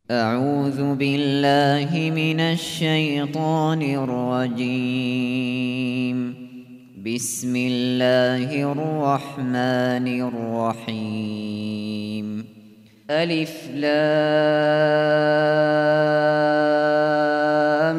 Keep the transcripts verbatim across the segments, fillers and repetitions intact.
أعوذ بالله من الشيطان الرجيم. بسم الله الرحمن الرحيم. ألف لام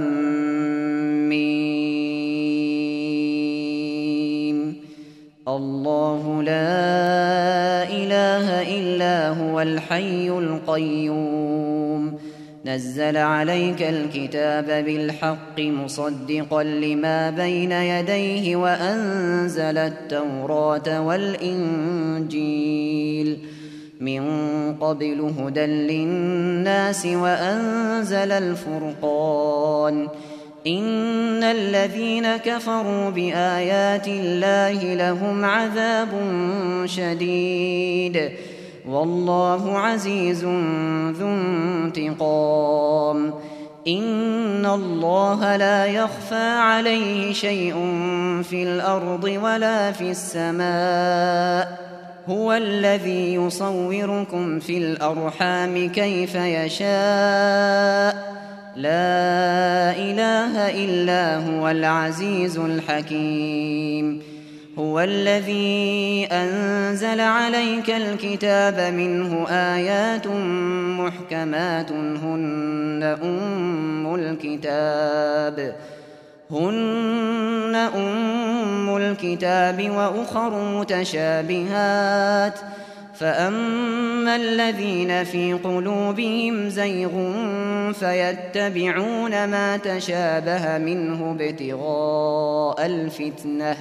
ميم. الله لا إله إلا هو الحي القيوم. نزل عليك الكتاب بالحق مصدقا لما بين يديه وأنزل التوراة والإنجيل من قبل هدى للناس وأنزل الفرقان. إن الذين كفروا بآيات الله لهم عذاب شديد والله عزيز ذو انتقام. إن الله لا يخفى عليه شيء في الأرض ولا في السماء. هو الذي يصوركم في الأرحام كيف يشاء. لا إله إلا هو العزيز الحكيم. هو الذي أنزل عليك الكتاب منه آيات محكمات هن أم الكتاب هن أم الكتاب وأخر متشابهات. فأما الذين في قلوبهم زيغ فيتبعون ما تشابه منه ابتغاء الفتنة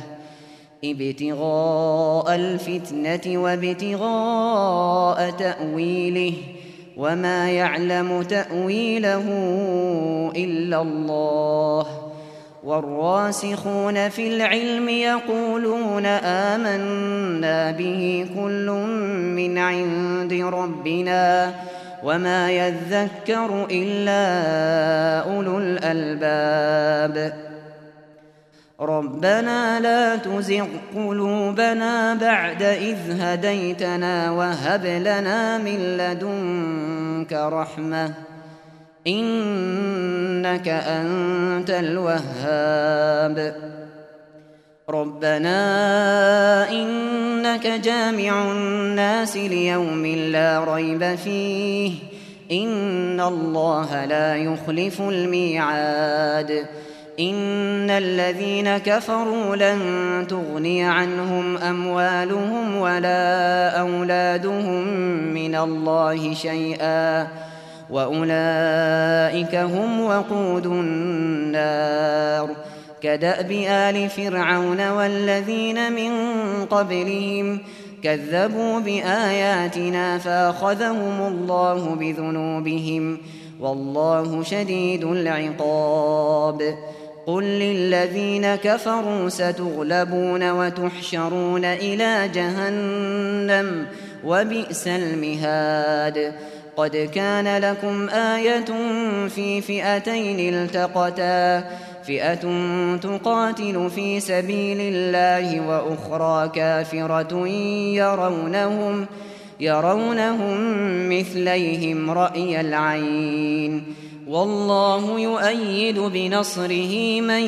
ابتغاء الفتنة وابتغاء تأويله وما يعلم تأويله إلا الله. والراسخون في العلم يقولون آمنا به كل من عند ربنا وما يذكر إلا أولو الألباب. ربنا لا تزغ قلوبنا بعد إذ هديتنا وهب لنا من لدنك رحمة إنك أنت الوهاب. ربنا إنك جامع الناس ليوم لا ريب فيه إن الله لا يخلف الميعاد. إن الذين كفروا لن تغني عنهم أموالهم ولا أولادهم من الله شيئا وأولئك هم وقود النار. كدأب آل فرعون والذين من قبلهم كذبوا بآياتنا فأخذهم الله بذنوبهم والله شديد العقاب. قل للذين كفروا ستغلبون وتحشرون إلى جهنم وبئس المهاد. قد كان لكم آية في فئتين التقتا فئة تقاتل في سبيل الله وأخرى كافرة يرونهم يرونهم مثليهم رأي العين والله يؤيد بنصره من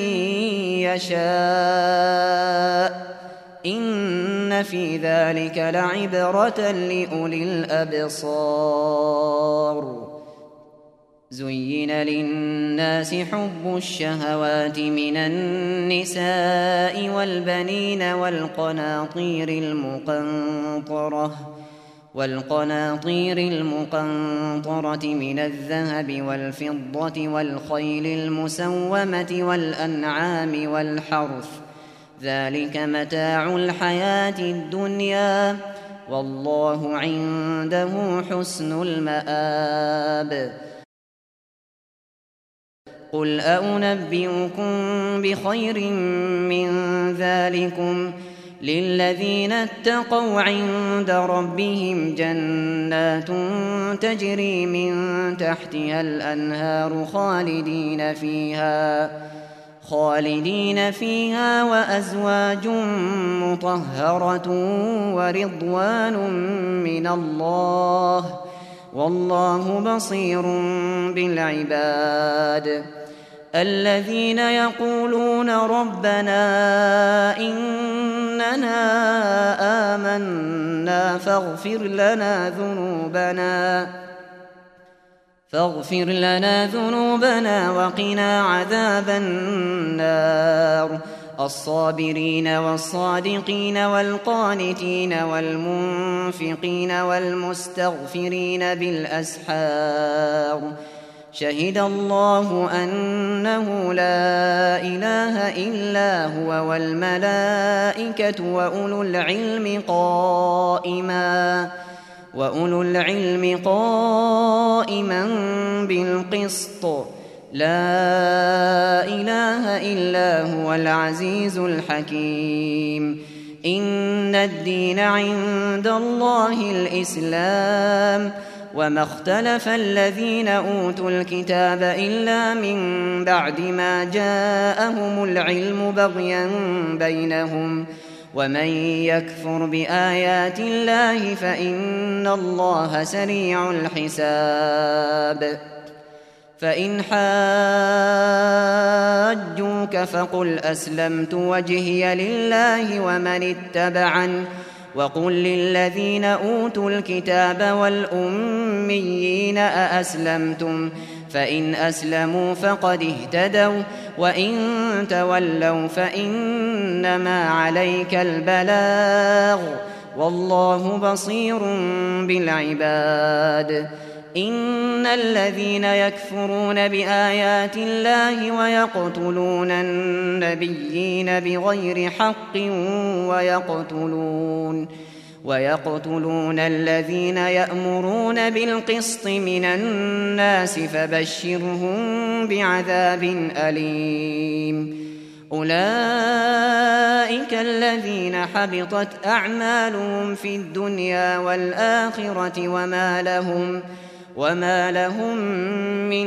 يشاء. إن في ذلك لعبرة لأولي الأبصار. زين للناس حب الشهوات من النساء والبنين والقناطير المقنطرة والقناطير المقنطرة من الذهب والفضة والخيل المسومة والأنعام والحرث ذلك متاع الحياة الدنيا والله عنده حسن المآب. قل أنبئكم بخير من ذلكم للذين اتقوا عند ربهم جنات تجري من تحتها الأنهار خالدين فيها خالدين فيها وأزواج مطهرة ورضوان من الله والله بصير بالعباد. الذين يقولون ربنا إننا آمنا فاغفر لنا ذنوبنا فاغفر لنا ذنوبنا وقنا عذاب النار. الصابرين والصادقين والقانتين والمنفقين والمستغفرين بالأسحار. شهد الله أنه لا إله إلا هو والملائكة وأولو العلم قائما وأولو العلم قائما بالقسط. لا إله إلا هو العزيز الحكيم. إن الدين عند الله الإسلام وما اختلف الذين أوتوا الكتاب إلا من بعد ما جاءهم العلم بغيا بينهم ومن يكفر بآيات الله فإن الله سريع الحساب. فإن حاجوك فقل أسلمت وجهي لله ومن اتبعن وقل للذين أوتوا الكتاب والأميين أأسلمتم فإن أسلموا فقد اهتدوا وإن تولوا فإنما عليك البلاغ والله بصير بالعباد. إن الذين يكفرون بآيات الله ويقتلون النبيين بغير حق ويقتلون ويقتلون الذين يأمرون بالقسط من الناس فبشرهم بعذاب أليم. أولئك الذين حبطت أعمالهم في الدنيا والآخرة وما لهم وما لهم من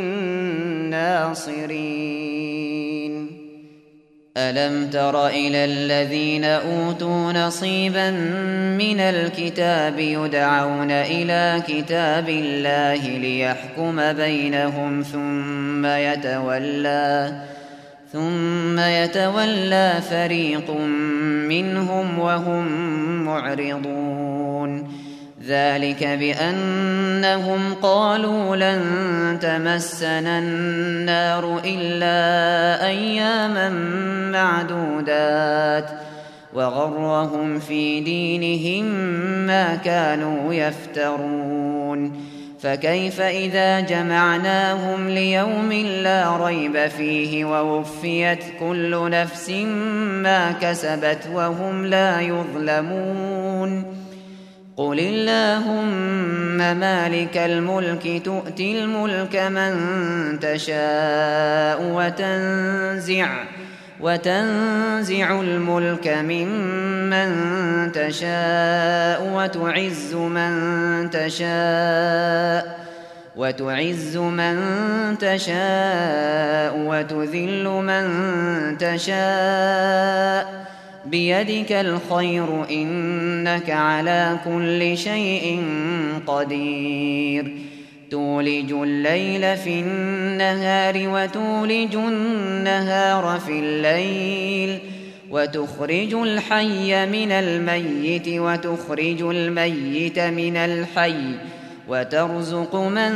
ناصرين. ألم تر إلى الذين أوتوا نصيبا من الكتاب يدعون إلى كتاب الله ليحكم بينهم ثم يتولى ثم يتولى فريق منهم وهم معرضون. ذلك بأنهم قالوا لن تمسنا النار إلا أياما معدودات وغرهم في دينهم ما كانوا يفترون. فكيف إذا جمعناهم ليوم لا ريب فيه ووفيت كل نفس ما كسبت وهم لا يظلمون. قل اللهم مالك الملك تؤتي الملك من تشاء وتنزع وتنزع الملك ممن تشاء وتعز من تشاء وتعز من تشاء وتذل من تشاء بيدك الخير إنك على كل شيء قدير. تولج الليل في النهار وتولج النهار في الليل وتخرج الحي من الميت وتخرج الميت من الحي وترزق من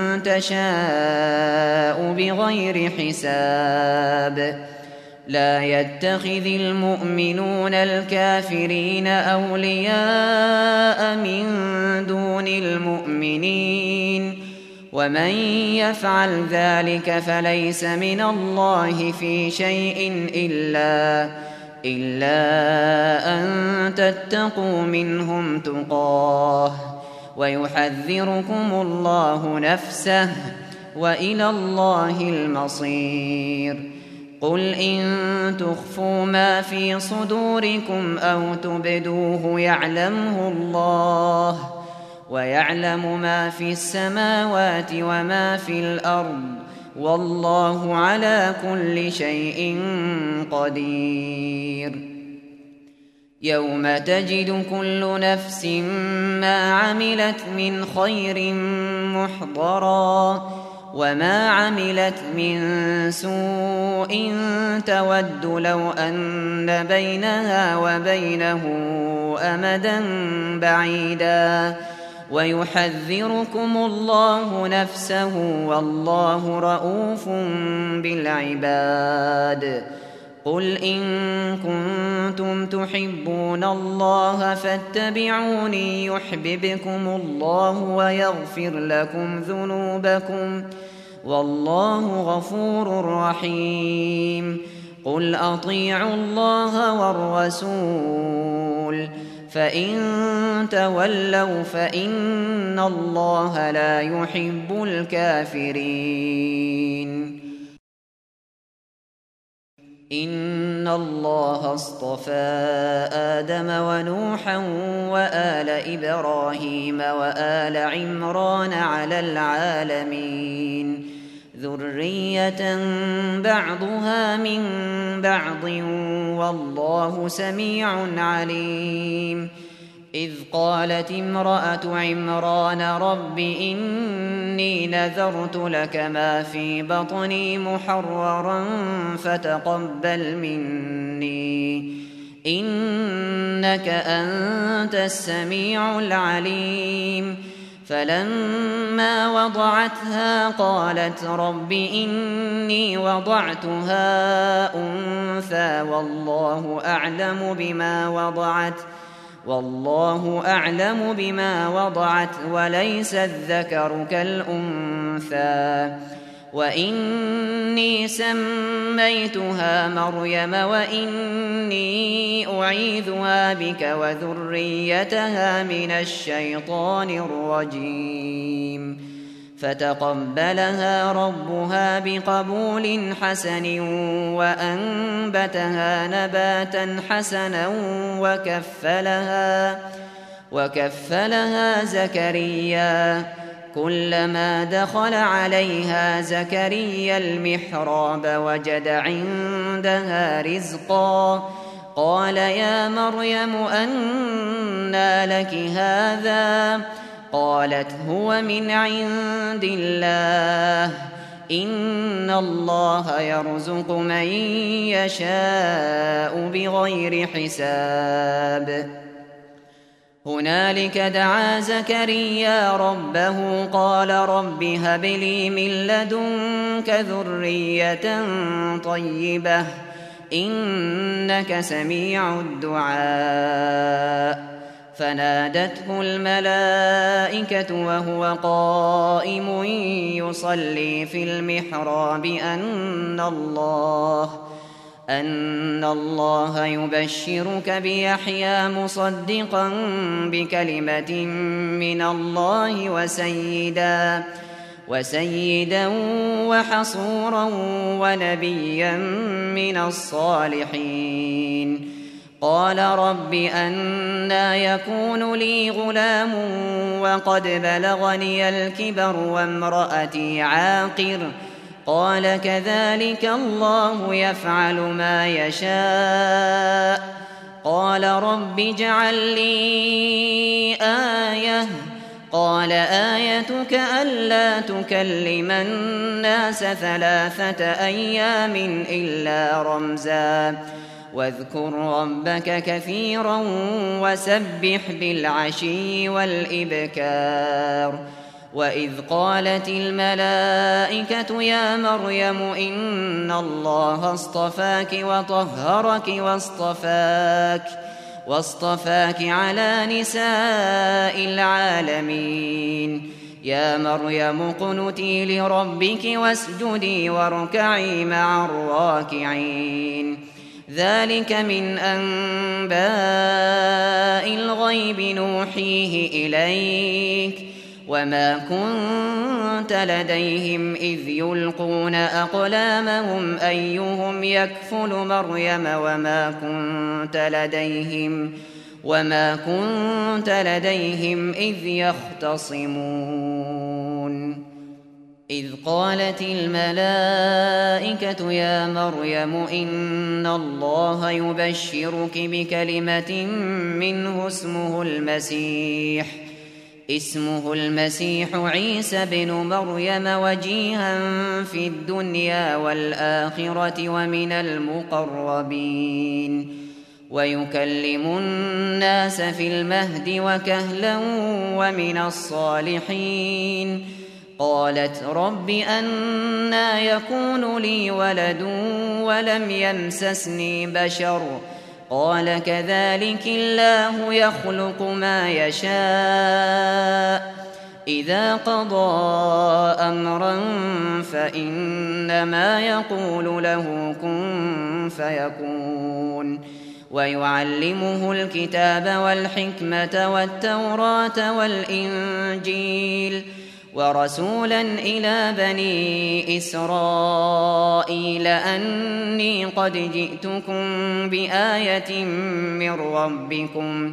تشاء بغير حساب. لا يتخذ المؤمنون الكافرين أولياء من دون المؤمنين ومن يفعل ذلك فليس من الله في شيء إلا إلا أن تتقوا منهم تقاه ويحذركم الله نفسه وإلى الله المصير. قل إن تخفوا ما في صدوركم أو تبدوه يعلمه الله ويعلم ما في السماوات وما في الأرض والله على كل شيء قدير. يوم تجد كل نفس ما عملت من خير محضرا وما عملت من سوء تود لو أن بينها وبينه أمدا بعيدا ويحذركم الله نفسه والله رءوف بالعباد قل إن كنتم تحبون الله فاتبعوني يحببكم الله ويغفر لكم ذنوبكم والله غفور رحيم قل أطيعوا الله والرسول فإن تولوا فإن الله لا يحب الكافرين إن الله اصطفى آدم ونوحا وآل إبراهيم وآل عمران على العالمين ذرية بعضها من بعض والله سميع عليم إذ قالت امرأة عمران رب إني نذرت لك ما في بطني محررا فتقبل مني إنك أنت السميع العليم فلما وضعتها قالت رب إني وضعتها أنثى والله أعلم بما وضعت والله أعلم بما وضعت وليس الذكر كالأنثى وإني سميتها مريم وإني أعيذها بك وذريتها من الشيطان الرجيم فتقبلها ربها بقبول حسن وأنبتها نباتا حسنا وكفلها وكفلها زكريا كلما دخل عليها زكريا المحراب وجد عندها رزقا قال يا مريم أنى لك هذا قالت هو من عند الله إن الله يرزق من يشاء بغير حساب هنالك دعا زكريا ربه قال رب هب لي من لدنك ذرية طيبة إنك سميع الدعاء فنادته الملائكة وهو قائم يصلي في المحراب أن الله أن الله يبشرك بيحيى مصدقا بكلمة من الله وسيدا وسيدا وحصورا ونبيا من الصالحين قال رب أنى يكون لي غلام وقد بلغني الكبر وامرأتي عاقر قال كذلك الله يفعل ما يشاء قال رب اجعل لي آية قال آيتك ألا تكلم الناس ثلاثة أيام إلا رمزا واذكر ربك كثيرا وسبح بالعشي والإبكار وإذ قالت الملائكة يا مريم إن الله اصطفاك وطهرك واصطفاك واصطفاك على نساء العالمين يا مريم اقنتي لربك واسجدي واركعي مع الراكعين ذلك من أنباء الغيب نوحيه إليك وما كنت لديهم إذ يلقون أقلامهم أيهم يكفل مريم وما كنت لديهم وما كنت لديهم إذ يختصمون إذ قالت الملائكة يا مريم إن الله يبشرك بكلمة منه اسمه المسيح اسمه المسيح عيسى بن مريم وجيها في الدنيا والآخرة ومن المقربين ويكلم الناس في المهد وكهلا ومن الصالحين. قالت رب أنى يكون لي ولد ولم يمسسني بشر قال كذلك الله يخلق ما يشاء إذا قضى أمرا فإنما يقول له كن فيكون. ويعلمه الكتاب والحكمة والتوراة والإنجيل ورسولا إلى بني إسرائيل أني قد جئتكم بآية من ربكم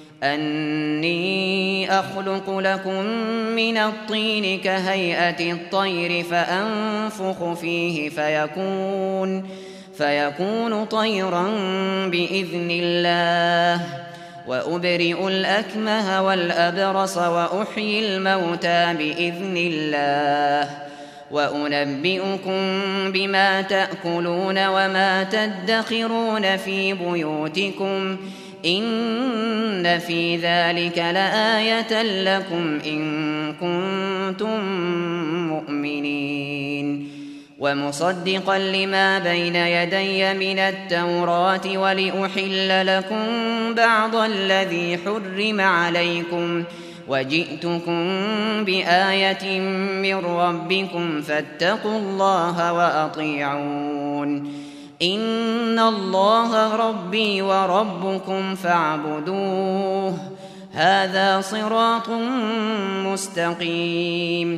أني أخلق لكم من الطين كهيئة الطير فأنفخ فيه فيكون فيكون طيرا بإذن الله وأبرئ الأكمه والأبرص وأحيي الموتى بإذن الله وأنبئكم بما تأكلون وما تدخرون في بيوتكم إن في ذلك لآية لكم إن كنتم مؤمنين. ومصدقا لما بين يدي من التوراة ولأحل لكم بعض الذي حرم عليكم وجئتكم بآية من ربكم فاتقوا الله وأطيعون. إن الله ربي وربكم فاعبدوه هذا صراط مستقيم.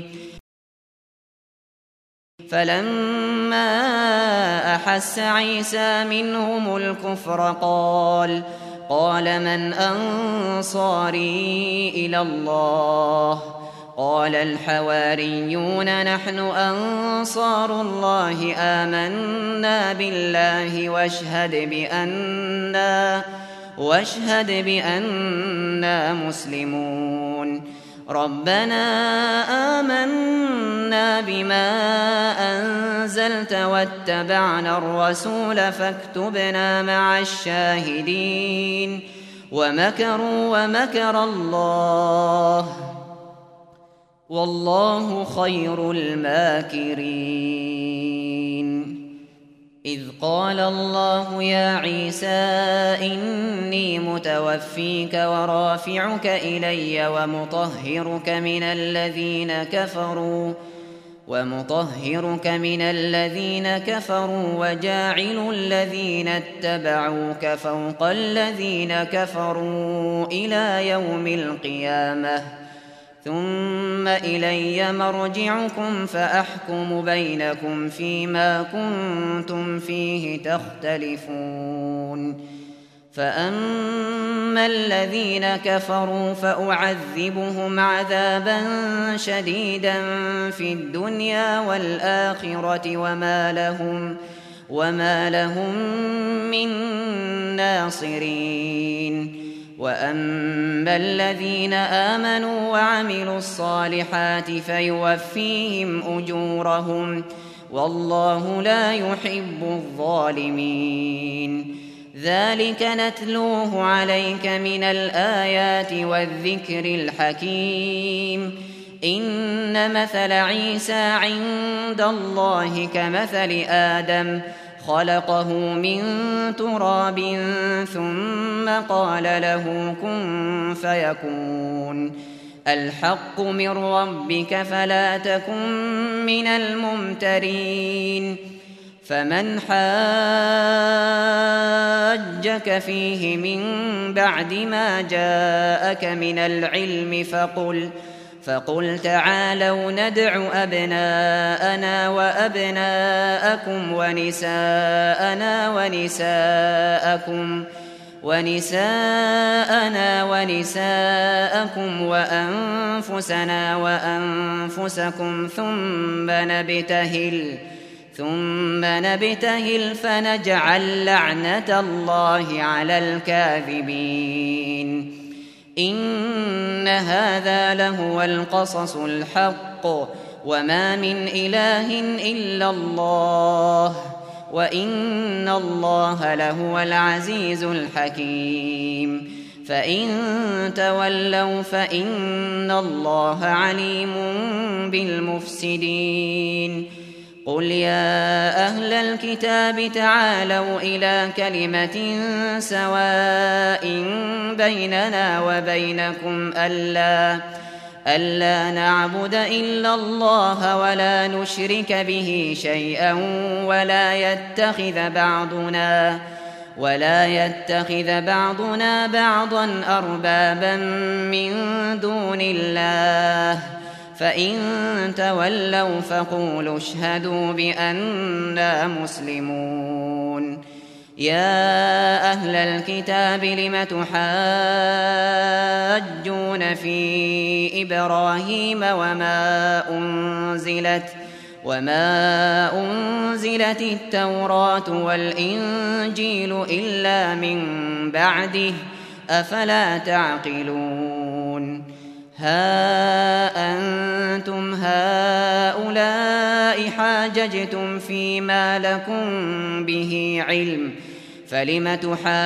فلما أحس عيسى منهم الكفر قال قال من أنصاري إلى الله قال الحواريون نحن أنصار الله آمنا بالله واشهد بأننا واشهد بأننا مسلمون. ربنا آمنا بما أنزلت واتبعنا الرسول فاكتبنا مع الشاهدين. ومكروا ومكر الله والله خير الماكرين. إذ قال الله يا عيسى إني متوفيك ورافعك إلي ومطهرك من الذين كفروا ومطهرك من الذين كفروا وجاعل الذين اتبعوك فوق الذين كفروا إلى يوم القيامة ثم إلي مرجعكم فأحكم بينكم فيما كنتم فيه تختلفون. فأما الذين كفروا فأعذبهم عذابا شديدا في الدنيا والآخرة وما لهم وما لهم من ناصرين. وأما الذين آمنوا وعملوا الصالحات فيوفيهم أجورهم والله لا يحب الظالمين. ذلك نتلوه عليك من الآيات والذكر الحكيم. إن مثل عيسى عند الله كمثل آدم خلقه من تراب ثم قال له كن فيكون. الحق من ربك فلا تكن من الممترين. فمن حاجك فيه من بعد ما جاءك من العلم فقل فقل تعالوا ندع أبناءنا وأبناءكم ونساءنا ونساءكم ونساءنا ونساءكم وأنفسنا وأنفسكم ثم نبتهل ثم نبتهل فنجعل لعنة الله على الكاذبين. إن هذا لهو القصص الحق وما من إله إلا الله وإن الله لهو العزيز الحكيم فإن تولوا فإن الله عليم بالمفسدين قل يا أهل الكتاب تعالوا إلى كلمة سواء بيننا وبينكم ألا ألا نعبد إلا الله ولا نشرك به شيئا ولا يتخذ بعضنا ولا يتخذ بعضنا بعضا أربابا من دون الله فإن تولوا فقولوا اشهدوا بأننا مسلمون يا أهل الكتاب لم تحاجون في إبراهيم وما أنزلت وما أنزلت التوراة والإنجيل إلا من بعده أفلا تعقلون ها أنتم هؤلاء حاججتم فيما لكم به علم فلم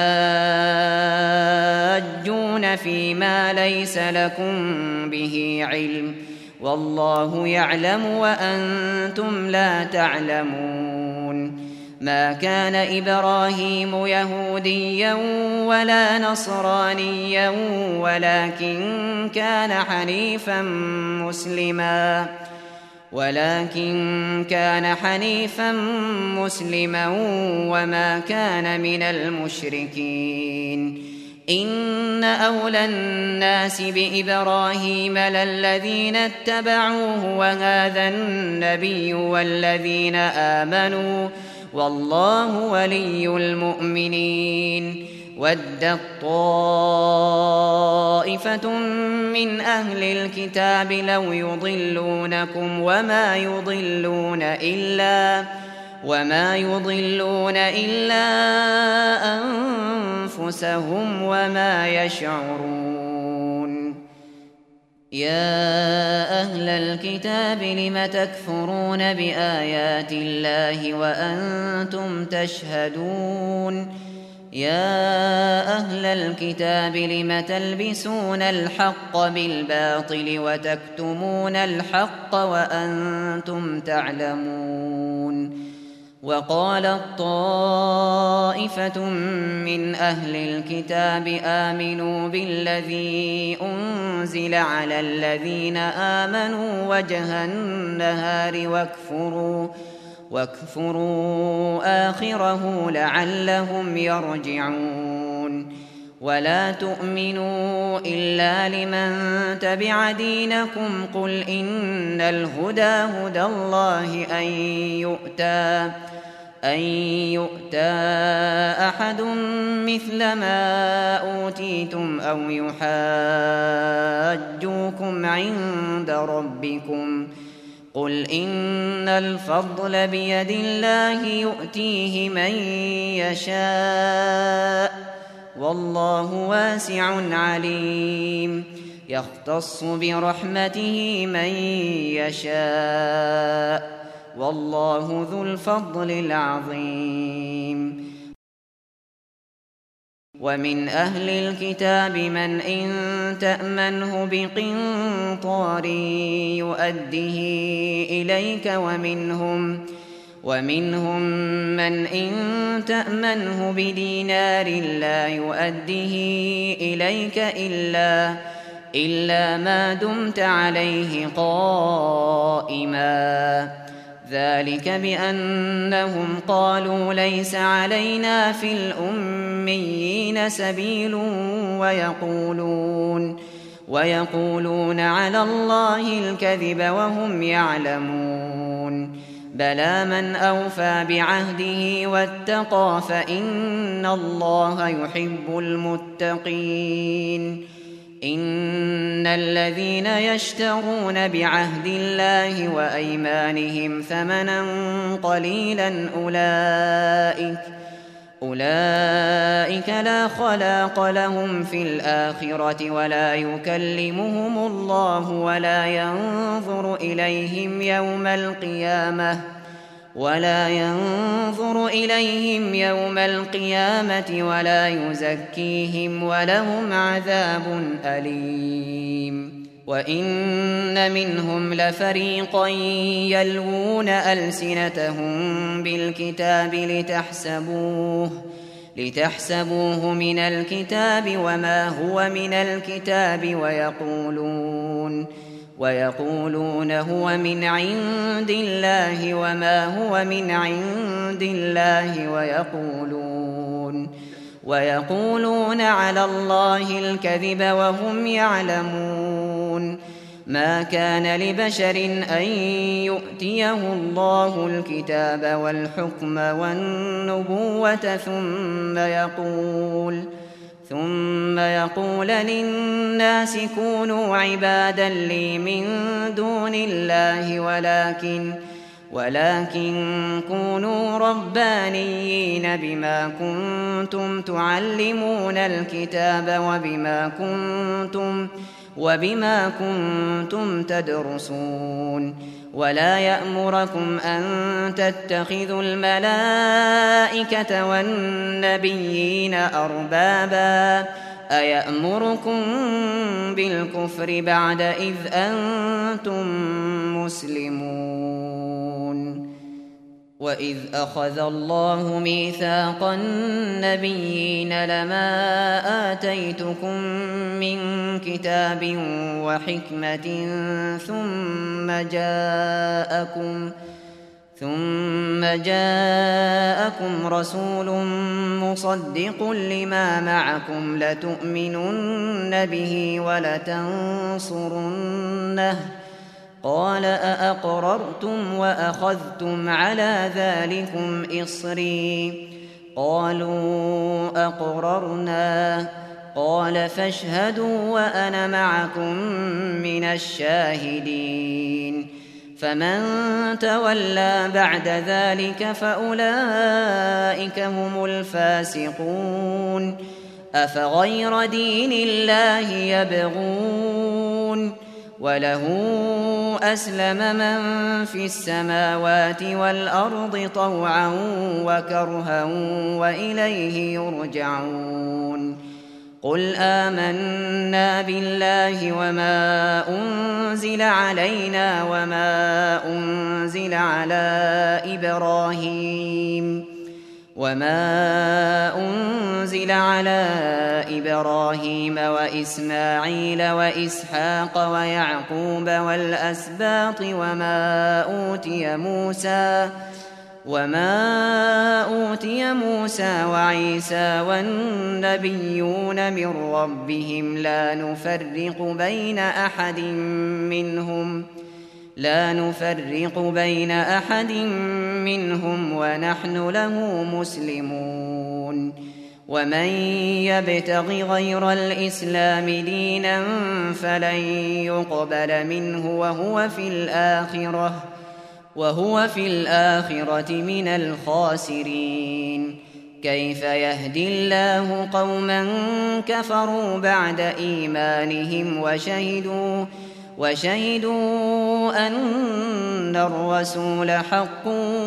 تحاجون فيما ليس لكم به علم والله يعلم وأنتم لا تعلمون ما كان إبراهيم يهوديا ولا نصرانيا ولكن كان حنيفا مسلما ولكن كان حنيفا مسلما وما كان من المشركين إن أولى الناس بإبراهيم للذين اتبعوه وهذا النبي والذين آمنوا والله ولي المؤمنين ودت طائفة من أهل الكتاب لو يضلونكم وما يضلون إلا وما يضلون إلا أنفسهم وما يشعرون يا أهل الكتاب لم تكفرون بآيات الله وأنتم تشهدون يا أهل الكتاب لم تلبسون الحق بالباطل وتكتمون الحق وأنتم تعلمون وقالت طائفة من أهل الكتاب آمنوا بالذي أنزل على الذين آمنوا وجه النهار واكفروا واكفروا آخره لعلهم يرجعون ولا تؤمنوا إلا لمن تبع دينكم قل إن الهدى هدى الله أن يؤتى أن يؤتى أحد مثل ما أوتيتم أو يحاجوكم عند ربكم قل إن الفضل بيد الله يؤتيه من يشاء والله واسع عليم يختص برحمته من يشاء والله ذو الفضل العظيم ومن أهل الكتاب من إن تأمنه بقنطار يؤده إليك ومنهم ومنهم من إن تأمنه بدينار لا يؤده إليك إلا إلا ما دمت عليه قائما ذلك بأنهم قالوا ليس علينا في الأميين سبيل ويقولون ويقولون على الله الكذب وهم يعلمون بلى من أوفى بعهده واتقى فإن الله يحب المتقين إن الذين يشترون بعهد الله وأيمانهم ثمنا قليلا أولئك أولئك لا خلاق لهم في الآخرة ولا يكلمهم الله ولا ينظر إليهم يوم القيامة ولا ينظر إليهم يوم القيامة ولا يزكيهم ولهم عذاب أليم. وإن منهم لفريقا يلوون ألسنتهم بالكتاب لتحسبوه لتحسبوه من الكتاب وما هو من الكتاب ويقولون ويقولون هو من عند الله وما هو من عند الله ويقولون ويقولون على الله الكذب وهم يعلمون. ما كان لبشر أن يؤتيه الله الكتاب والحكم والنبوة ثم يقول ثم يقول للناس كونوا عبادا لي من دون الله ولكن ولكن كونوا ربانيين بما كنتم تعلمون الكتاب وبما كنتم وبما كنتم تدرسون. ولا يأمركم أن تتخذوا الملائكة والنبيين أربابا أيأمركم بالكفر بعد إذ أنتم مسلمون. وإذ أخذ الله ميثاق النبيين لما آتيتكم من كتاب وحكمة ثم جاءكم ثم جاءكم رسول مصدق لما معكم لتؤمنن به ولتنصرنه قال أأقررتم وأخذتم على ذلكم إصري قالوا أقررنا قال فاشهدوا وأنا معكم من الشاهدين. فمن تولى بعد ذلك فأولئك هم الفاسقون. أفغير دين الله يبغون وله أسلم من في السماوات والأرض طوعا وكرها وإليه يرجعون. قل آمنا بالله وما أنزل علينا وما أنزل على إبراهيم وما أنزل على إبراهيم وإسماعيل وإسحاق ويعقوب والأسباط وما أوتي موسى وما أوتي موسى وعيسى والنبيون من ربهم لا نفرق بين أحد منهم لا نفرق بين أحد منهم ونحن له مسلمون. ومن يبتغ غير الإسلام دينا فلن يقبل منه وهو في الآخرة وهو في الآخرة من الخاسرين. كيف يهدي الله قوما كفروا بعد إيمانهم وشهدوا وشهدوا أن الرسول حق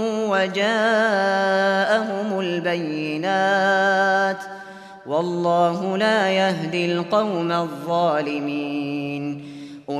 وجاءهم البينات والله لا يهدي القوم الظالمين.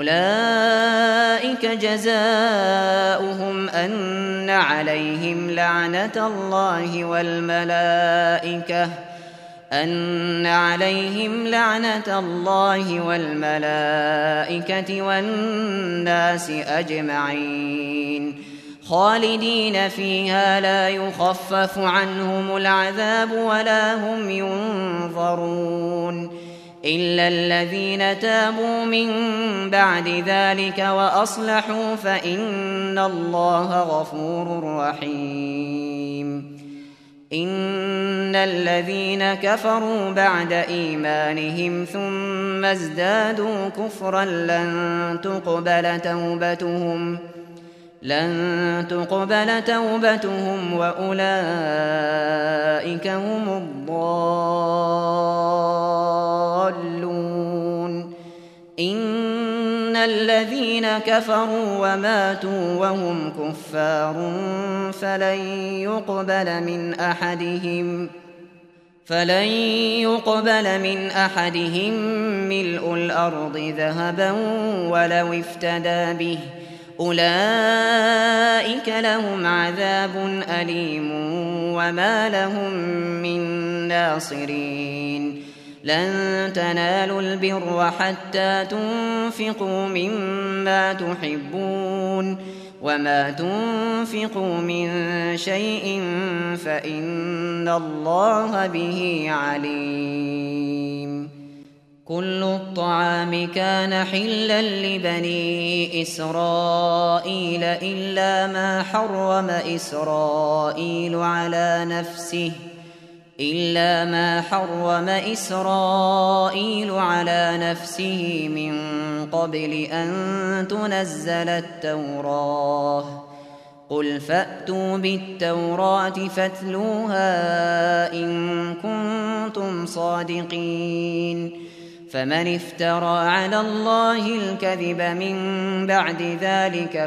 أولئك جزاؤهم أن عليهم لعنة الله والملائكة أن عليهم لعنة الله والملائكة والناس أجمعين خالدين فيها لا يخفف عنهم العذاب ولا هم ينظرون إلا الذين تابوا من بعد ذلك وأصلحوا فإن الله غفور رحيم. إن الذين كفروا بعد إيمانهم ثم ازدادوا كفرا لن تقبل توبتهم لن تقبل توبتهم وأولئك هم الضالون. إن الذين كفروا وماتوا وهم كفار فلن يقبل من أحدهم فلن يقبل من أحدهم ملء الأرض ذهبا ولو افتدى به، أولئك لهم عذاب أليم وما لهم من ناصرين. لن تنالوا البر حتى تنفقوا مما تحبون، وما تنفقوا من شيء فإن الله به عليم. كل الطعام كان حلا لبني إسرائيل إلا ما حرم إسرائيل على نفسه إلا ما حرم إسرائيل على نفسه من قبل أن تنزل التوراة. قل فأتوا بالتوراة فاتلوها إن كنتم صادقين. فمن افترى على الله الكذب من بعد ذلك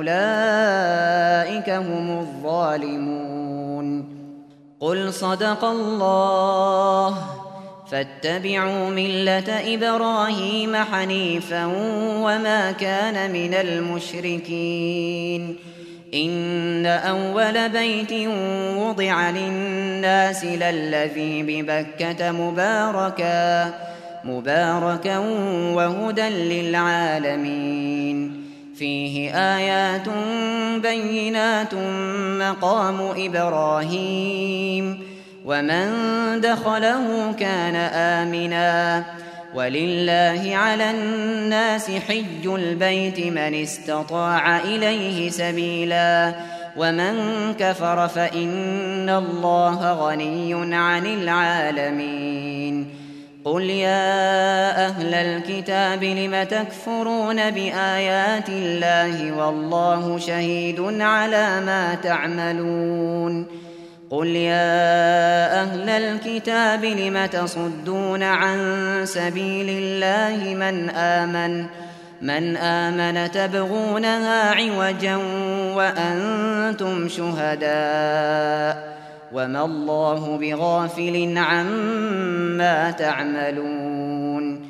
فأولئك هم الظالمون. قل صدق الله، فاتبعوا ملة إبراهيم حنيفا وما كان من المشركين. إن أول بيت وضع للناس للذي ببكة مباركا مباركا وهدى للعالمين. فيه آيات بينات مقام إبراهيم ومن دخله كان آمنا. ولله على الناس حج البيت من استطاع إليه سبيلا ومن كفر فإن الله غني عن العالمين. قل يا أهل الكتاب لم تكفرون بآيات الله والله شهيد على ما تعملون. قل يا أهل الكتاب لم تصدون عن سبيل الله من آمن من آمن تبغونها عوجا وأنتم شهداء وما الله بغافل عما تعملون.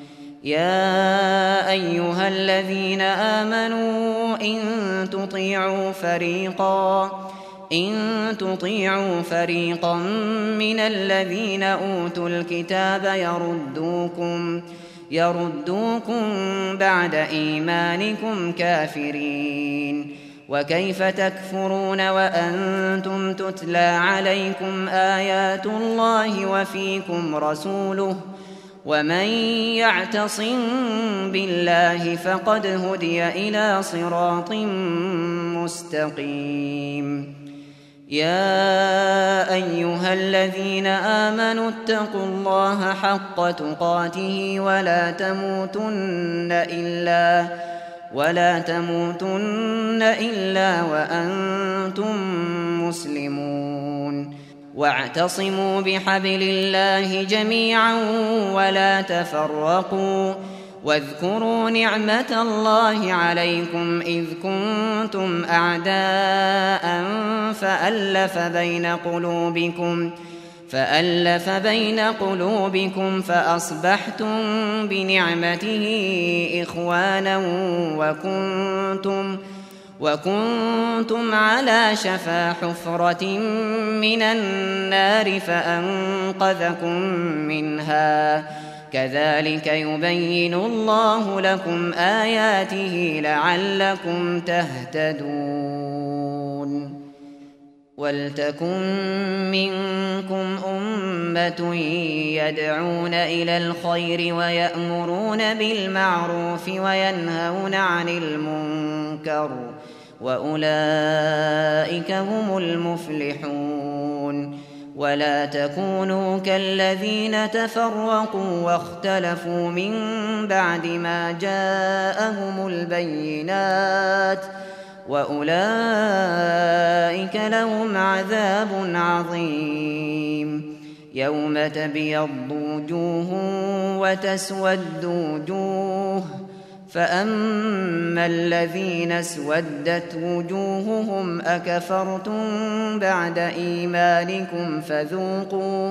يا أيها الذين آمنوا إن تطيعوا فريقا إن تطيعوا فريقا من الذين أوتوا الكتاب يردوكم يردوكم بعد إيمانكم كافرين. وكيف تكفرون وأنتم تتلى عليكم آيات الله وفيكم رسوله ومن يعتصم بالله فقد هدي إلى صراط مستقيم. يا أيها الذين آمنوا اتقوا الله حق تقاته ولا تموتن إلا ولا تموتن إلا وأنتم مسلمون. واعتصموا بحبل الله جميعا ولا تفرقوا. واذكروا نعمة الله عليكم إذ كنتم أعداء فألف بين قلوبكم فألف بين قلوبكم فأصبحتم بنعمته إخوانا وكنتم وكنتم على شفا حفرة من النار فأنقذكم منها. كذلك يبين الله لكم آياته لعلكم تهتدون. ولتكن منكم أمة يدعون إلى الخير ويأمرون بالمعروف وينهون عن المنكر وأولئك هم المفلحون. ولا تكونوا كالذين تفرقوا واختلفوا من بعد ما جاءهم البينات وأولئك لهم عذاب عظيم. يوم تبيض وجوه وتسود وجوه، فأما الذين اسودت وجوههم أكفرتم بعد إيمانكم فذوقوا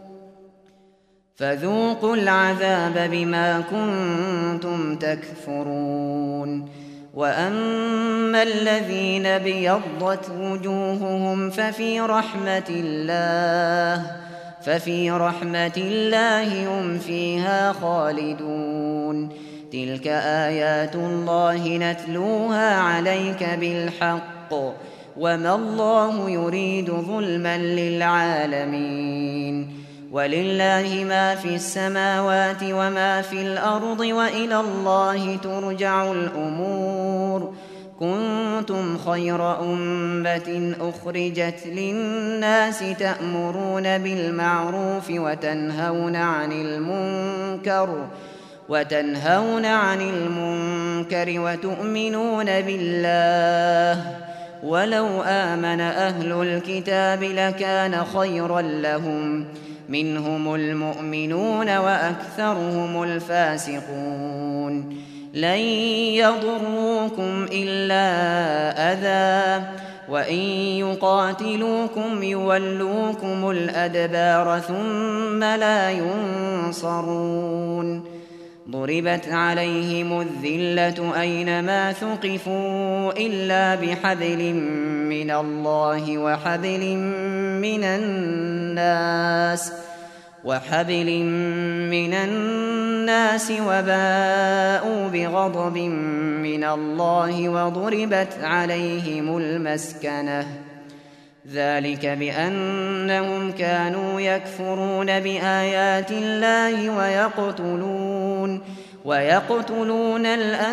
فذوقوا العذاب بما كنتم تكفرون. وأما الذين ابيضت وجوههم ففي رحمة الله ففي رحمة الله هم فيها خالدون. تلك آيات الله نتلوها عليك بالحق، وما الله يريد ظلما للعالمين. ولله ما في السماوات وما في الأرض، وإلى الله ترجع الأمور. كنتم خير أمة أخرجت للناس تأمرون بالمعروف وتنهون عن المنكر وتنهون عن المنكر وتؤمنون بالله. ولو آمن أهل الكتاب لكان خيرا لهم، منهم المؤمنون وأكثرهم الفاسقون. لن يضروكم إلا أذى، وإن يقاتلوكم يولوكم الأدبار ثم لا ينصرون. ضربت عليهم الذلة أينما ثقفوا إلا بحبل من الله وحبل من الناس وحبل من الناس وباءوا بغضب من الله وضربت عليهم المسكنة. ذلك بأنهم كانوا يكفرون بآيات الله ويقتلون ويقتلون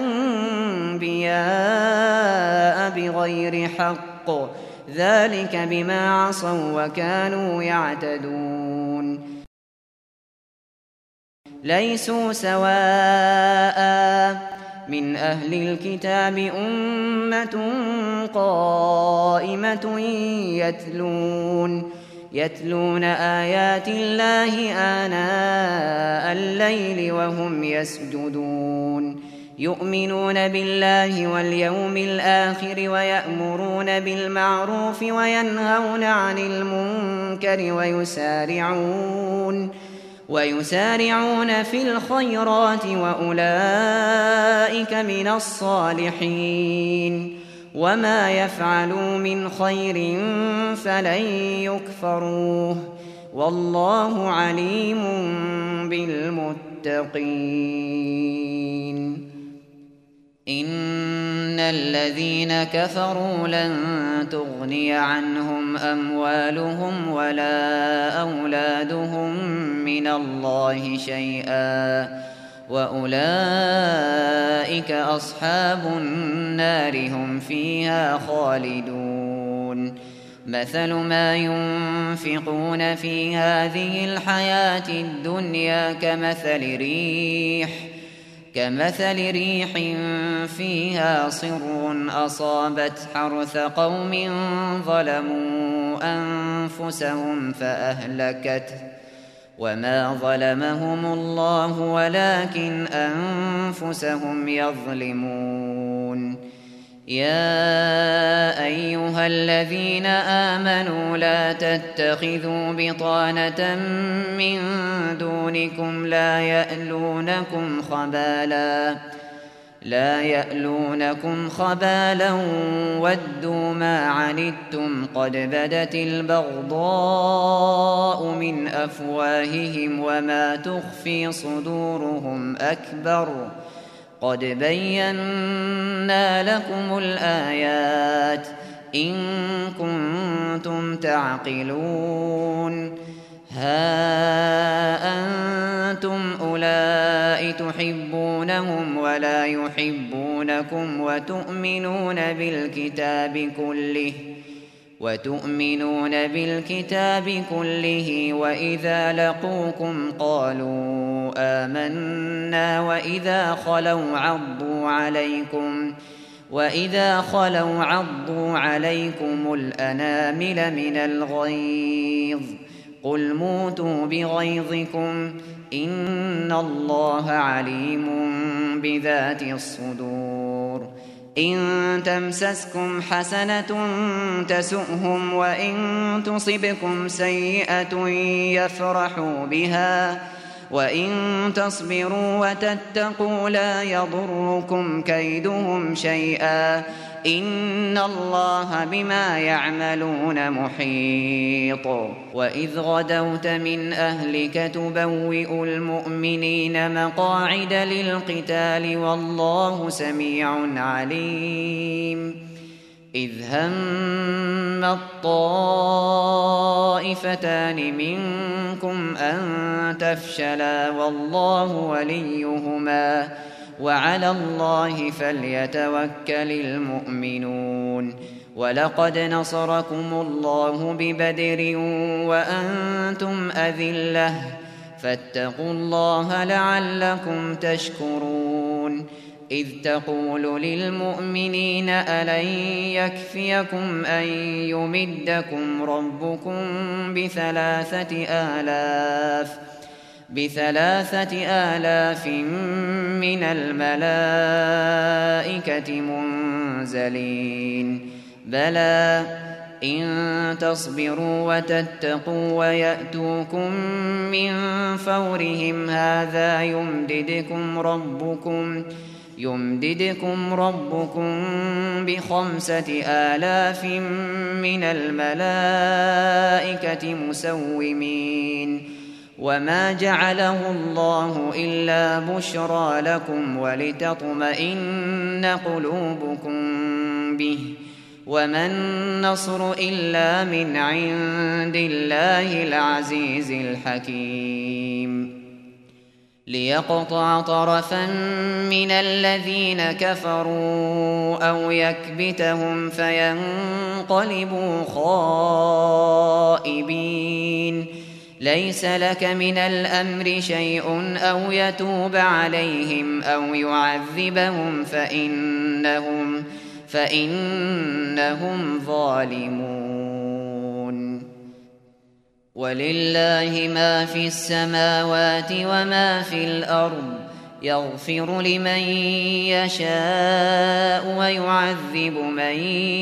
الأنبياء بغير حق. ذلك بما عصوا وكانوا يعتدون. ليسوا سواء من أهل الكتاب أمة قائمة يتلون يتلون آيات الله آناء الليل وهم يسجدون. يؤمنون بالله واليوم الآخر ويأمرون بالمعروف وينهون عن المنكر ويسارعون ويسارعون في الخيرات وأولئك من الصالحين. وما يفعلوا من خير فلن يكفروه، والله عليم بالمتقين. إن الذين كفروا لن تغني عنهم أموالهم ولا أولادهم من الله شيئا، وأولئك أصحاب النار هم فيها خالدون. مثل ما ينفقون في هذه الحياة الدنيا كمثل ريح كمثل ريح فيها صر أصابت حرث قوم ظلموا أنفسهم فأهلكته، وما ظلمهم الله ولكن أنفسهم يظلمون. يا أيها الذين آمنوا لا تتخذوا بطانة من دونكم لا يألونكم خبالا لا يألونكم خبالا ودوا ما عنتم قد بدت البغضاء من أفواههم وما تخفي صدورهم أكبر. قد بينا لكم الآيات إن كنتم تعقلون. ها أنتم أولئك تحبونهم ولا يحبونكم وتؤمنون بالكتاب كله وتؤمنون بالكتاب كله وإذا لقوكم قالوا آمنا وإذا خلوا عضوا عليكم وإذا خلوا عضوا عليكم الأنامل من الغيظ قل موتوا بغيظكم إن الله عليم بذات الصدور إن تمسسكم حسنة تسؤهم وإن تصبكم سيئة يفرحوا بها وإن تصبروا وتتقوا لا يضركم كيدهم شيئا إن الله بما يعملون محيط وإذ غدوت من أهلك تبوئ المؤمنين مقاعد للقتال والله سميع عليم إذ هم الطائفتان منكم أن تفشلا والله وليهما وعلى الله فليتوكل المؤمنون ولقد نصركم الله ببدر وأنتم أذلة فاتقوا الله لعلكم تشكرون إذ تقول للمؤمنين ألن يكفيكم أن يمدكم ربكم بثلاثة آلاف بثلاثة آلاف من الملائكة منزلين بلى إن تصبروا وتتقوا ويأتوكم من فورهم هذا يمددكم ربكم يمددكم ربكم بخمسة آلاف من الملائكة مسومين وما جعله الله إلا بشرى لكم ولتطمئن قلوبكم به وما النصر إلا من عند الله العزيز الحكيم ليقطع طرفا من الذين كفروا أو يكبتهم فينقلبوا خائبين ليس لك من الأمر شيء أو يتوب عليهم أو يعذبهم فإنهم فإنهم ظالمون ولله ما في السماوات وما في الأرض يغفر لمن يشاء ويعذب من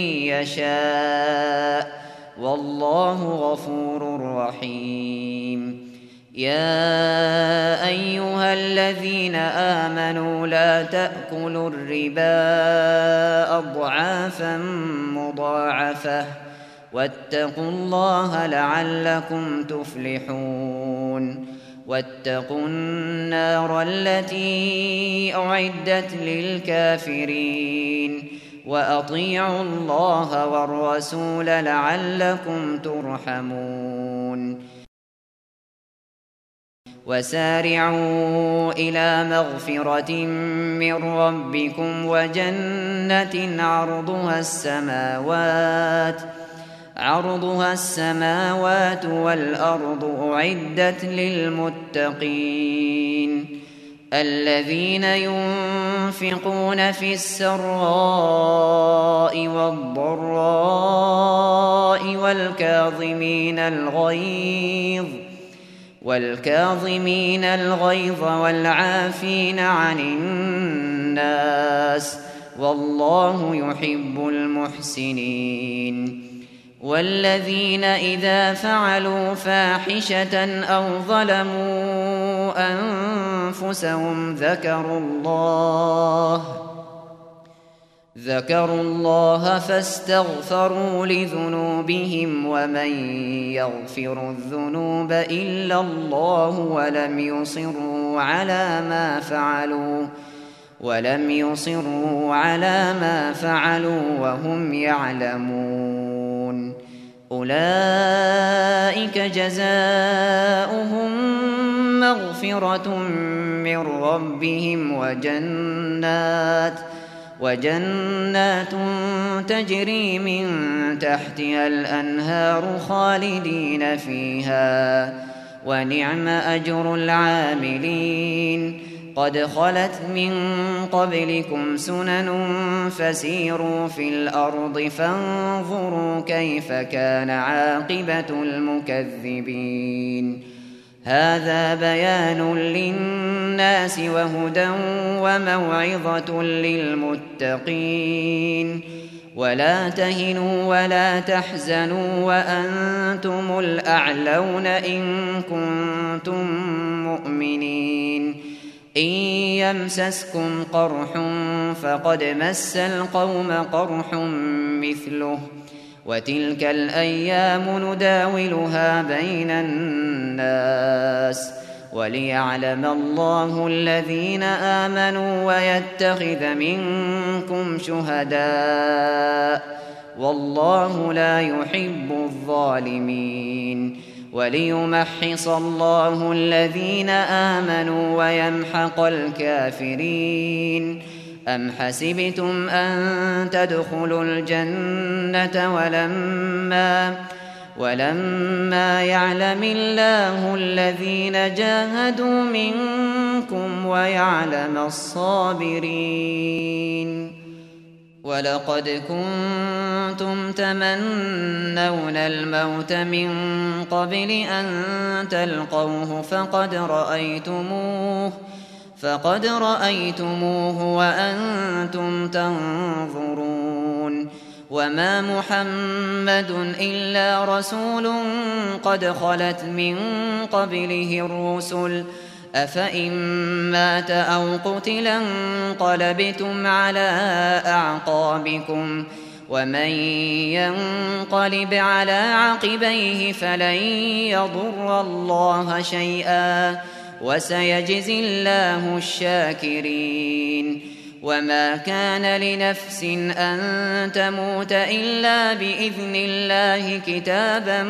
يشاء والله غفور رحيم يا أيها الذين آمنوا لا تأكلوا الربا أضعافا مضاعفة واتقوا الله لعلكم تفلحون واتقوا النار التي أعدت للكافرين وأطيعوا الله والرسول لعلكم ترحمون وسارعوا إلى مغفرة من ربكم وجنة عرضها السماوات عرضها السماوات والأرض أعدت للمتقين الذين ينفقون في السراء والضراء والكاظمين الغيظ والكاظمين الغيظ والعافين عن الناس والله يحب المحسنين والذين إذا فعلوا فاحشة أو ظلموا أنفسهم ذكروا الله ذكروا الله فاستغفروا لذنوبهم ومن يغفر الذنوب إلا الله ولم يصروا على ما فعلوا ولم يصروا على ما فعلوا وهم يعلمون أولئك جزاؤهم مغفرة من ربهم وجنات وجنات تجري من تحتها الأنهار خالدين فيها ونعم أجر العاملين قد خلت من قبلكم سنن فسيروا في الأرض فانظروا كيف كان عاقبة المكذبين هذا بيان للناس وهدى وموعظة للمتقين ولا تهنوا ولا تحزنوا وأنتم الأعلون إن كنتم مؤمنين إن يمسسكم قرح فقد مس القوم قرح مثله وتلك الأيام نداولها بين الناس وليعلم الله الذين آمنوا ويتخذ منكم شهداء والله لا يحب الظالمين وليمحص الله الذين آمنوا ويمحق الكافرين أم حسبتم أن تدخلوا الجنة ولما ولما يعلم الله الذين جاهدوا منكم ويعلم الصابرين ولقد كنتم تمنون الموت من قبل أن تلقوه فقد رأيتموه فقد رأيتموه وأنتم تنظرون وما محمد إلا رسول قد خلت من قبله الرسل أفإن مات أو قتلا انقلبتم على أعقابكم ومن ينقلب على عقبيه فلن يضر الله شيئا وسيجزي الله الشاكرين وما كان لنفس أن تموت إلا بإذن الله كتابا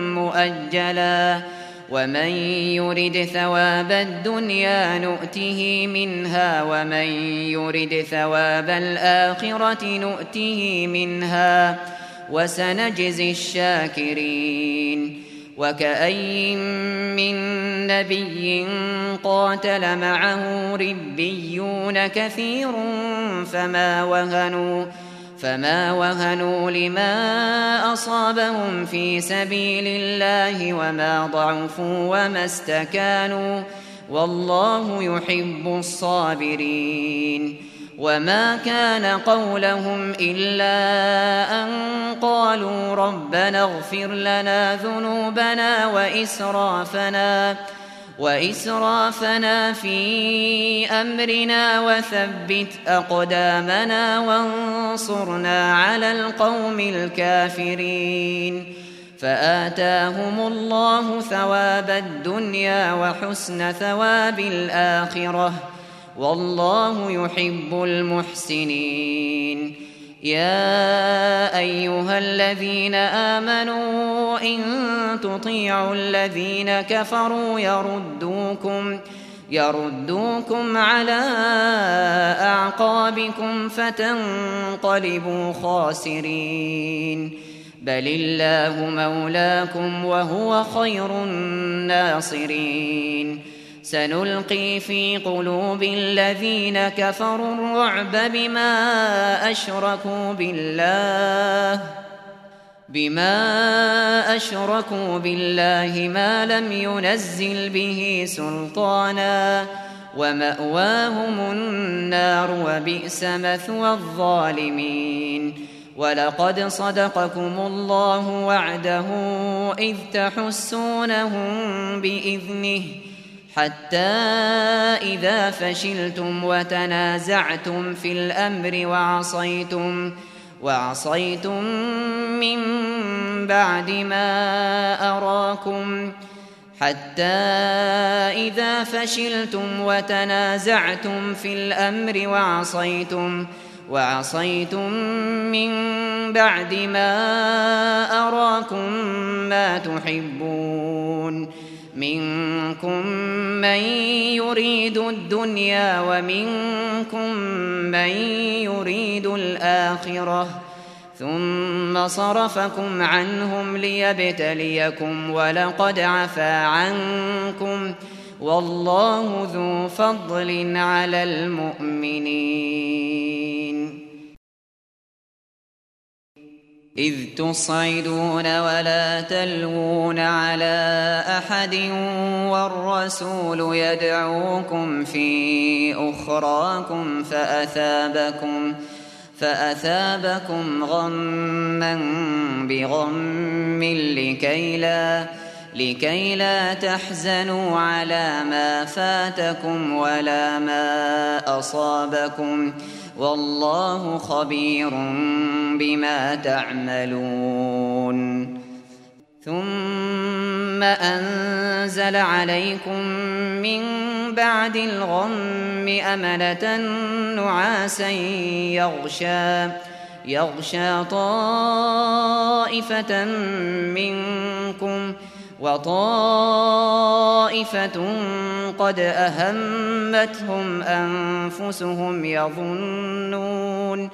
مؤجلا ومن يرد ثواب الدنيا نؤته منها ومن يرد ثواب الآخرة نؤته منها وسنجزي الشاكرين وكأين من نبي قاتل معه ربيون كثير فما وهنوا فما وهنوا لما أصابهم في سبيل الله وما ضعفوا وما استكانوا والله يحب الصابرين وما كان قولهم إلا أن قالوا ربنا اغفر لنا ذنوبنا وإسرافنا وإسرافنا في أمرنا وثبت أقدامنا وانصرنا على القوم الكافرين فآتاهم الله ثواب الدنيا وحسن ثواب الآخرة والله يحب المحسنين يا أيها الذين آمنوا إن تطيعوا الذين كفروا يردوكم يردوكم على أعقابكم فتنقلبوا خاسرين بل الله مولاكم وهو خير الناصرين سنلقي في قلوب الذين كفروا الرعب بما أشركوا بالله بما أشركوا بالله ما لم ينزل به سلطانا ومأواهم النار وبئس مثوى الظالمين ولقد صدقكم الله وعده إذ تحسونهم بإذنه حتى إذا فشلتم وتنازعتم في الأمر وعصيتم وعصيتم من بعد ما أراكم حتى إذا فشلتم وتنازعتم في الأمر وعصيتم وعصيتم من بعد ما أراكم ما تحبون منكم من يريد الدنيا ومنكم من يريد الآخرة ثم صرفكم عنهم ليبتليكم ولقد عفا عنكم والله ذو فضل على المؤمنين. إذ تصعدون ولا تلوون على أحد والرسول يدعوكم في أخراكم فأثابكم فأثابكم غما بغم لكي لا لكي لا تحزنوا على ما فاتكم ولا ما أصابكم والله خبير بما تعملون. ثم أنزل عليكم من بعد الغم أمنة نعاسا يغشى يغشى طائفة منكم وطائفة قد أهمتهم أنفسهم يظنون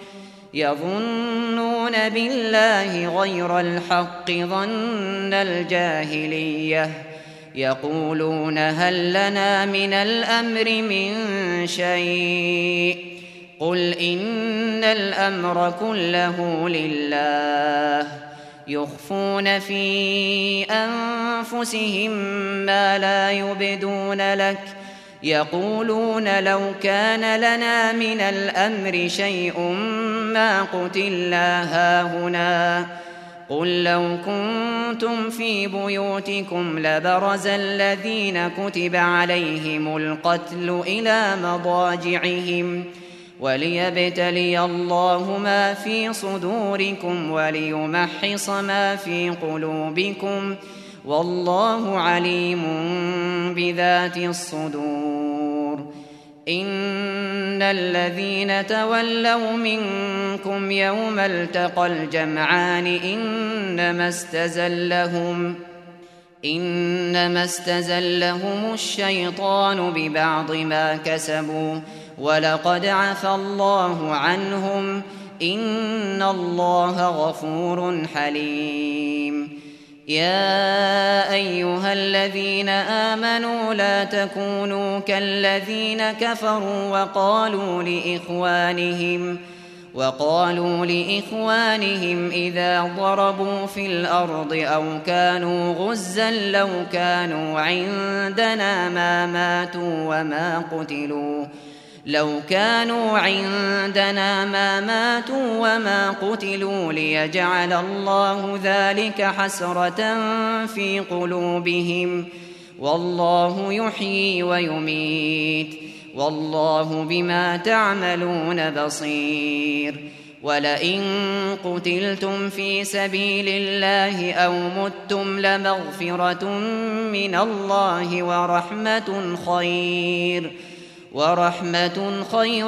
يظنون بالله غير الحق ظن الجاهلية يقولون هل لنا من الأمر من شيء قل إن الأمر كله لله يخفون في أنفسهم ما لا يبدون لك يقولون لو كان لنا من الأمر شيء ما قتلنا هاهنا قل لو كنتم في بيوتكم لبرز الذين كتب عليهم القتل إلى مضاجعهم وليبتلي الله ما في صدوركم وليمحص ما في قلوبكم والله عليم بذات الصدور. إن الذين تولوا منكم يوم التقى الجمعان إنما استزلهم إنما استزلهم الشيطان ببعض ما كسبوا ولقد عفى الله عنهم إن الله غفور حليم. يا أيها الذين آمنوا لا تكونوا كالذين كفروا وقالوا لإخوانهم وقالوا لإخوانهم إذا ضربوا في الأرض أو كانوا غزا لو كانوا عندنا ما ماتوا وما قتلوا لو كانوا عندنا ما ماتوا وما قتلوا ليجعل الله ذلك حسرة في قلوبهم والله يحيي ويميت والله بما تعملون بصير. ولئن قتلتم في سبيل الله أو متم لمغفرة من الله ورحمة خير ورحمة خير